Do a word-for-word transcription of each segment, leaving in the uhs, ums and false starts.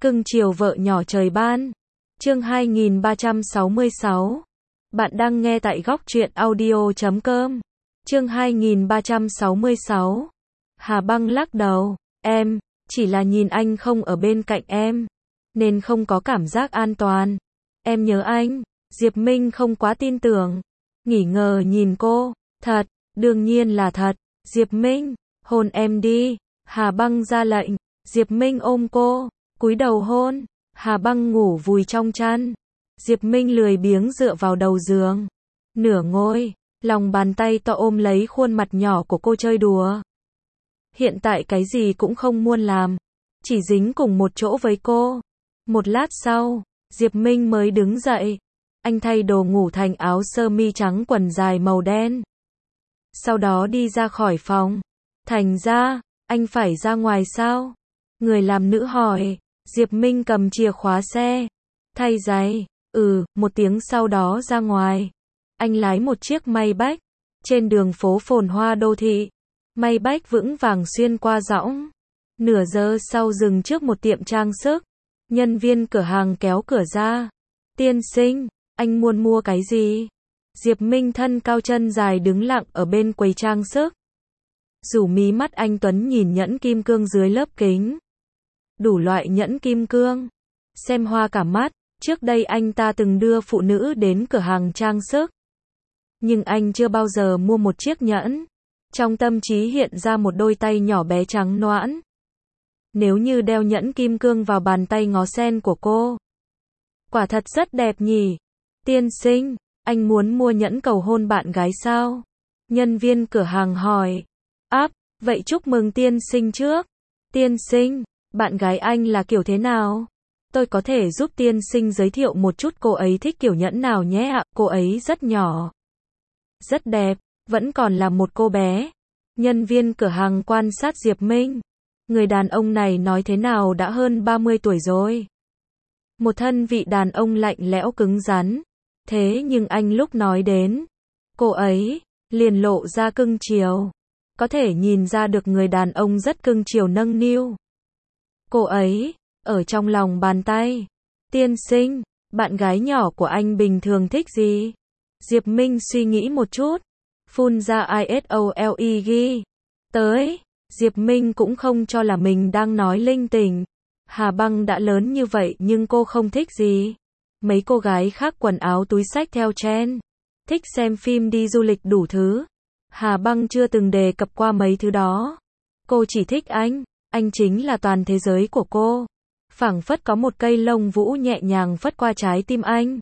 Cưng chiều vợ nhỏ trời ban. Chương hai nghìn ba trăm sáu mươi sáu. Bạn đang nghe tại góc truyện audio chấm com. Chương hai nghìn ba trăm sáu mươi sáu. Hà Băng lắc đầu, em, chỉ là nhìn anh không ở bên cạnh em, nên không có cảm giác an toàn. Em nhớ anh. Diệp Minh không quá tin tưởng, nghỉ ngờ nhìn cô, thật, đương nhiên là thật. Diệp Minh, hôn em đi. Hà Băng ra lệnh. Diệp Minh ôm cô, cúi đầu hôn. Hà Băng ngủ vùi trong chăn. Diệp Minh lười biếng dựa vào đầu giường, nửa ngồi, lòng bàn tay to ôm lấy khuôn mặt nhỏ của cô chơi đùa. Hiện tại cái gì cũng không muốn làm, chỉ dính cùng một chỗ với cô. Một lát sau, Diệp Minh mới đứng dậy. Anh thay đồ ngủ thành áo sơ mi trắng quần dài màu đen. Sau đó đi ra khỏi phòng. Thành ra, anh phải ra ngoài sao? Người làm nữ hỏi. Diệp Minh cầm chìa khóa xe, thay giày. Ừ, một tiếng sau đó ra ngoài. Anh lái một chiếc Maybach. Trên đường phố phồn hoa đô thị, Maybach vững vàng xuyên qua dõng. Nửa giờ sau dừng trước một tiệm trang sức. Nhân viên cửa hàng kéo cửa ra. Tiên sinh, anh muốn mua cái gì? Diệp Minh thân cao chân dài đứng lặng ở bên quầy trang sức. Rủ mí mắt anh tuấn nhìn nhẫn kim cương dưới lớp kính. Đủ loại nhẫn kim cương, xem hoa cả mắt. Trước đây anh ta từng đưa phụ nữ đến cửa hàng trang sức, nhưng anh chưa bao giờ mua một chiếc nhẫn. Trong tâm trí hiện ra một đôi tay nhỏ bé trắng nõn. Nếu như đeo nhẫn kim cương vào bàn tay ngó sen của cô, quả thật rất đẹp nhỉ. Tiên sinh, anh muốn mua nhẫn cầu hôn bạn gái sao? Nhân viên cửa hàng hỏi. Áp, vậy chúc mừng tiên sinh trước. Tiên sinh, bạn gái anh là kiểu thế nào? Tôi có thể giúp tiên sinh giới thiệu một chút cô ấy thích kiểu nhẫn nào nhé ạ. Cô ấy rất nhỏ, rất đẹp, vẫn còn là một cô bé. Nhân viên cửa hàng quan sát Diệp Minh. Người đàn ông này nói thế nào đã hơn ba mươi tuổi rồi. Một thân vị đàn ông lạnh lẽo cứng rắn. Thế nhưng anh lúc nói đến cô ấy, liền lộ ra cưng chiều. Có thể nhìn ra được người đàn ông rất cưng chiều nâng niu cô ấy, ở trong lòng bàn tay. Tiên sinh, bạn gái nhỏ của anh bình thường thích gì? Diệp Minh suy nghĩ một chút, phun ra isole ghi. Tới, Diệp Minh cũng không cho là mình đang nói linh tinh. Hà Băng đã lớn như vậy nhưng cô không thích gì? Mấy cô gái khác quần áo túi xách theo trend, thích xem phim đi du lịch đủ thứ. Hà Băng chưa từng đề cập qua mấy thứ đó. Cô chỉ thích anh, anh chính là toàn thế giới của cô. Phảng phất có một cây lông vũ nhẹ nhàng phất qua trái tim anh,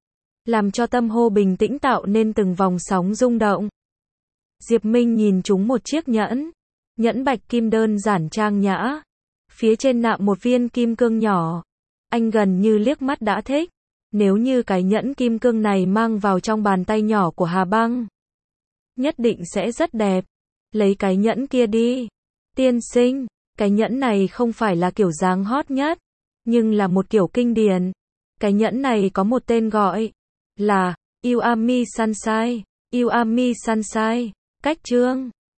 làm cho tâm hô bình tĩnh tạo nên từng vòng sóng rung động. Diệp Minh nhìn trúng một chiếc nhẫn, nhẫn bạch kim đơn giản trang nhã, phía trên nạm một viên kim cương nhỏ. Anh gần như liếc mắt đã thích. Nếu như cái nhẫn kim cương này mang vào trong bàn tay nhỏ của Hà Băng, nhất định sẽ rất đẹp. Lấy cái nhẫn kia đi. Tiên sinh, cái nhẫn này không phải là kiểu dáng hot nhất, nhưng là một kiểu kinh điển. Cái nhẫn này có một tên gọi là You Are Me Sunshine. You Are Me Sunshine. Cách chương